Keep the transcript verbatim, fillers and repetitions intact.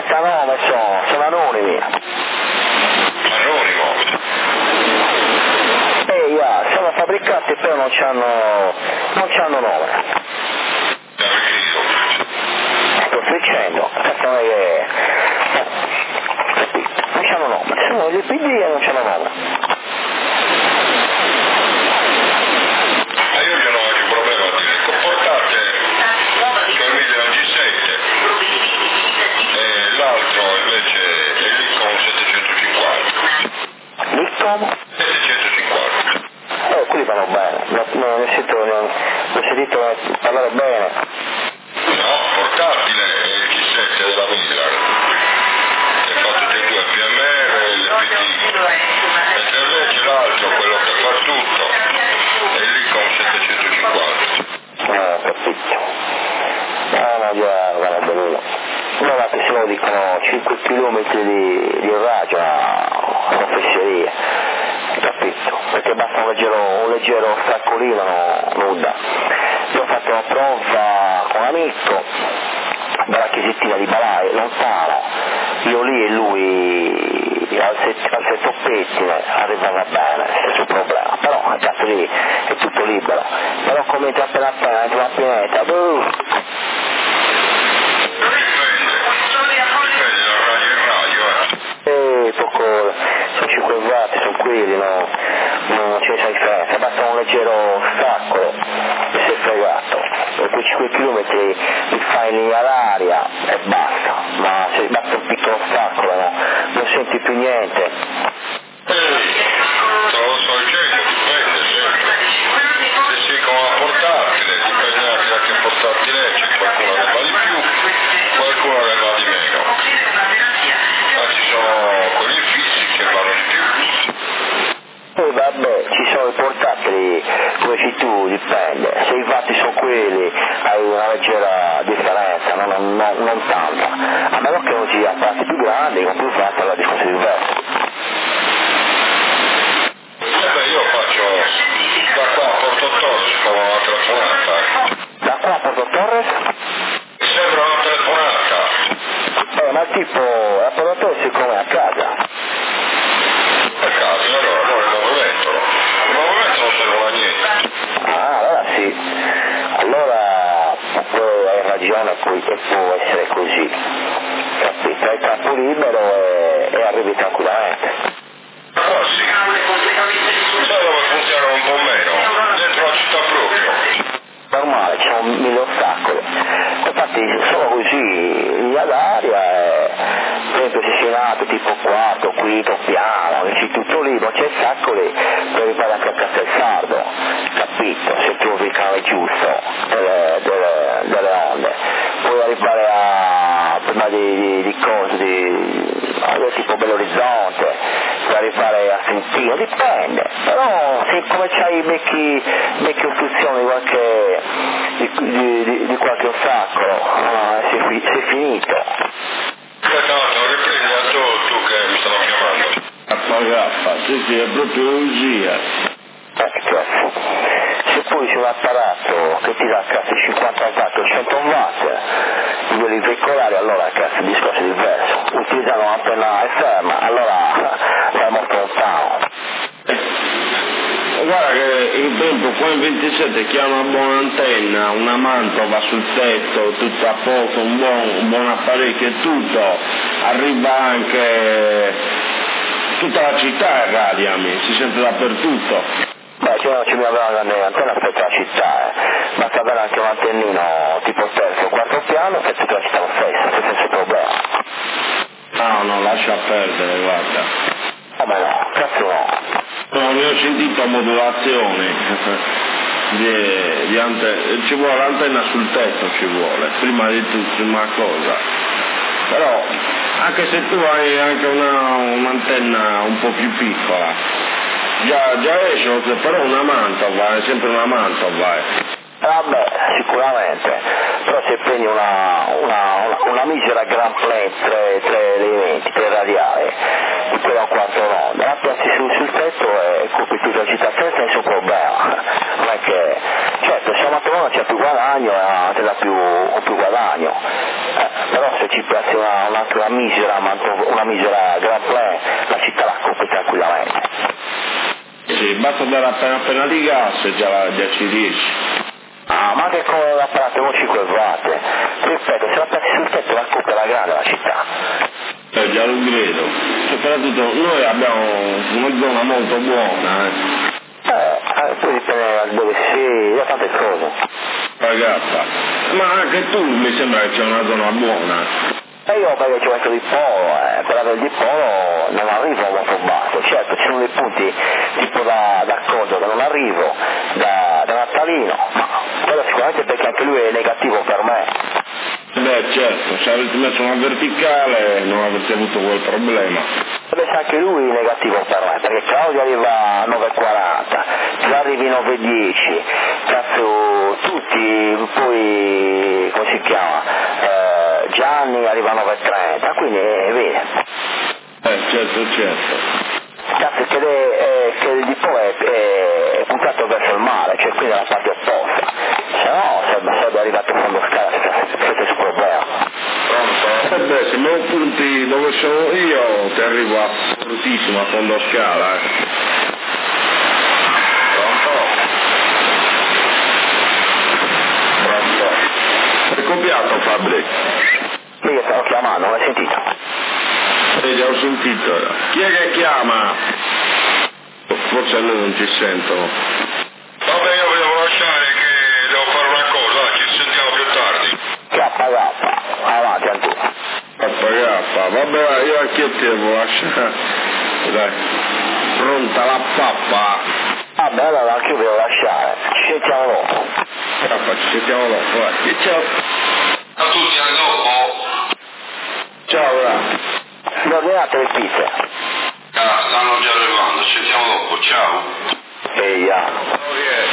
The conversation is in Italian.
senza nome sono, sono anonimi. Anonimo? Eh, yeah, sono fabbricati però non c'hanno, non c'hanno nome. Sto dicendo, non è che... non c'hanno nome, sono gli P D e non c'hanno nome. Ma io non ho nessun problema a dire, comportate che mi della G sette e l'altro invece è l'Icon settecentocinquanta. L'Icon? settecentocinquanta. Eh, quelli vanno bene, non, non, non, sento, non, non ho sentito parlare bene. No, portatile è il G sette della Miller, che fa tutti e due, P M R e il P D. Mentre invece l'altro, quello che fa tutto, è l'Icon settecentocinquanta. Eh, ho capito. Ah, ma già, vanno benissimo. No, che se lo dicono cinque chilometri di, di raggio, una fesseria. Capito? Perché basta un leggero, un leggero staccolino, no, nuda. Io ho fatto una prova con un amico, dalla chiesittina di Balai, lontano, io lì e lui al, set, al setto pettine, arrivava bene, stesso problema, però a cazzo lì è tutto libero, però comincia appena appena, entra la pineta, buh! Eh, poco, sono cinque watt, sono quelli, no, non c'è nessuna differenza, basta un leggero staccolo e sei fregato, e quei cinque chilometri li fai in linea d'aria e basta, ma se basta un piccolo staccolo, no, non senti più niente. Eh, te lo sto dicendo, dipende sempre. Se si con la portatile, dipende anche da che portatile c'è, qualcuno ne va di più, qualcuno ne va di meno. Ma ci sono quelli fissi che vanno di più. E vabbè, ci sono i portatili, come dici tu, dipende, se i fatti sono quelli hai una leggera differenza, non, non, non, non tanta, a meno che non sia fatti più grandi, con più fatti la discorso diverso. Eh beh, io faccio da qua a Porto Torres con una telefonata. Da qua a Porto Torres? Mi sembra una telefonata. Eh, ma tipo, a Porto Torres siccome a casa? A casa, allora, allora il movimento, no? Il movimento non serve a niente. Ah, allora sì, allora poi hai ragione, poi che può essere così, capito? Hai campo libero e, e arrivi tranquillamente. Ah sì, sai dove funziona un po' meno? Dentro la città proprio. Normale, c'è un mille ostacoli, infatti solo così ad aria, eh, per esempio se sei nato tipo quarto, quinto piano, c'è tutto lì, non c'è ostacoli, puoi arrivare anche a Castel Sardo, capito? Se trovi il canale giusto delle, delle, delle onde, puoi arrivare a prima di, di, di cose, di, a, tipo Bell'Orizzonte, puoi arrivare a Sentino, dipende, però se come c'hai becchi, becchi ostruzioni di qualche Di, di, di, di qualche ostacolo, ah, sei, fi, sei finito. Aspetta un attimo, riprendi a tu, tu che mi stanno chiamando. Gaffa, sì sì, è proprio così. Ecco, se poi c'è un apparato che ti dà cazzo cinquanta watt o cento watt, di quelli veicolari, allora cazzo il discorso è diverso. Utilizzano un'antenna esterna, allora vai molto lontano. E guarda che in tempo qua in ventisette chi ha una buona antenna, una mantova sul tetto, tutto a posto, un buon, un buon apparecchio e tutto, arriva anche tutta la città è radiami, si sente dappertutto. Beh, c'è non ci mi aveva un'antenna per tutta la città, eh. Basta avere anche un antennino tipo terzo o quarto piano per tutta la città lo stesso, senza nessun problema. No, no, lascia perdere, guarda. Come no, cazzo no. No, ne ho sentito modulazione di, di ante- ci vuole l'antenna sul tetto, ci vuole, prima di tutto, prima cosa. Però, anche se tu hai anche una, un'antenna un po' più piccola, già, già esce, però una mantova, è sempre una mantova. Vabbè, sicuramente, però se prendi una, una, una, una misera gran play, tre, tre elementi, tre radiali, di quella a quattro no, la piazzi sul, sul tetto e copri tutta la città senza nessun problema, non è che, certo se una matrona c'è più guadagno, la dà più, più guadagno, eh, però se ci piace una, una, una misera una misera Grand Plan la città la compri tranquillamente. Sì, basta dare appena appena di gas e già, già ci riesci. Ah, ma che con l'apparato con cinque watt, ripeto, se la piazzi sul tetto la compri alla grande la città. Eh, già lo credo, soprattutto noi abbiamo una zona molto buona, eh. Eh, poi dipende da dove sei, da tante cose. Ragazza, ma anche tu mi sembra che c'è una zona buona. E io perché ci metto di polo, eh, per avere di polo non arrivo molto basso, certo ci sono dei punti tipo da, da Coso che non arrivo, da, da Natalino, ma quello sicuramente perché anche lui è negativo per me. Beh certo, se avete messo una verticale non avreste avuto quel problema. Deve essere anche lui negativo per me, perché Claudio arriva a nove e quaranta, tu arrivi a nove e dieci, cazzo tutti, poi come si chiama? Eh, Gianni arriva a nove e trenta, quindi è vero. Eh certo, certo. Cazzo che, le, eh, che il dipolo è, è puntato verso il mare, cioè quindi dalla parte opposta, se no sarebbe, sarebbe arrivato a fondo scala senza il problema. Pronto? Eh beh, se me lo punti dove sono io ti arrivo assolutissimo a fondo scala, eh. Pronto? Pronto? Hai copiato Fabri? Io stavo chiamando, non l'hai sentito? Eh, già ho sentito. Chi è che chiama? Forse a noi non ci sentono. Vabbè, io vi devo lasciare che devo fare una cosa, ci sentiamo più tardi. K K, avanti anche tu. Papagappa, vabbè, io anche io ti devo lasciare. Dai, pronta la pappa. Ah beh, allora anche io vi devo lasciare, ci sentiamo dopo. Pappa, ci sentiamo dopo, vai. Ciao. A tutti, a dopo. Ciao, là. Mi ordinate le pizze? Ah, stanno già arrivando, ci sentiamo dopo, ciao. Eia. Oh yeah.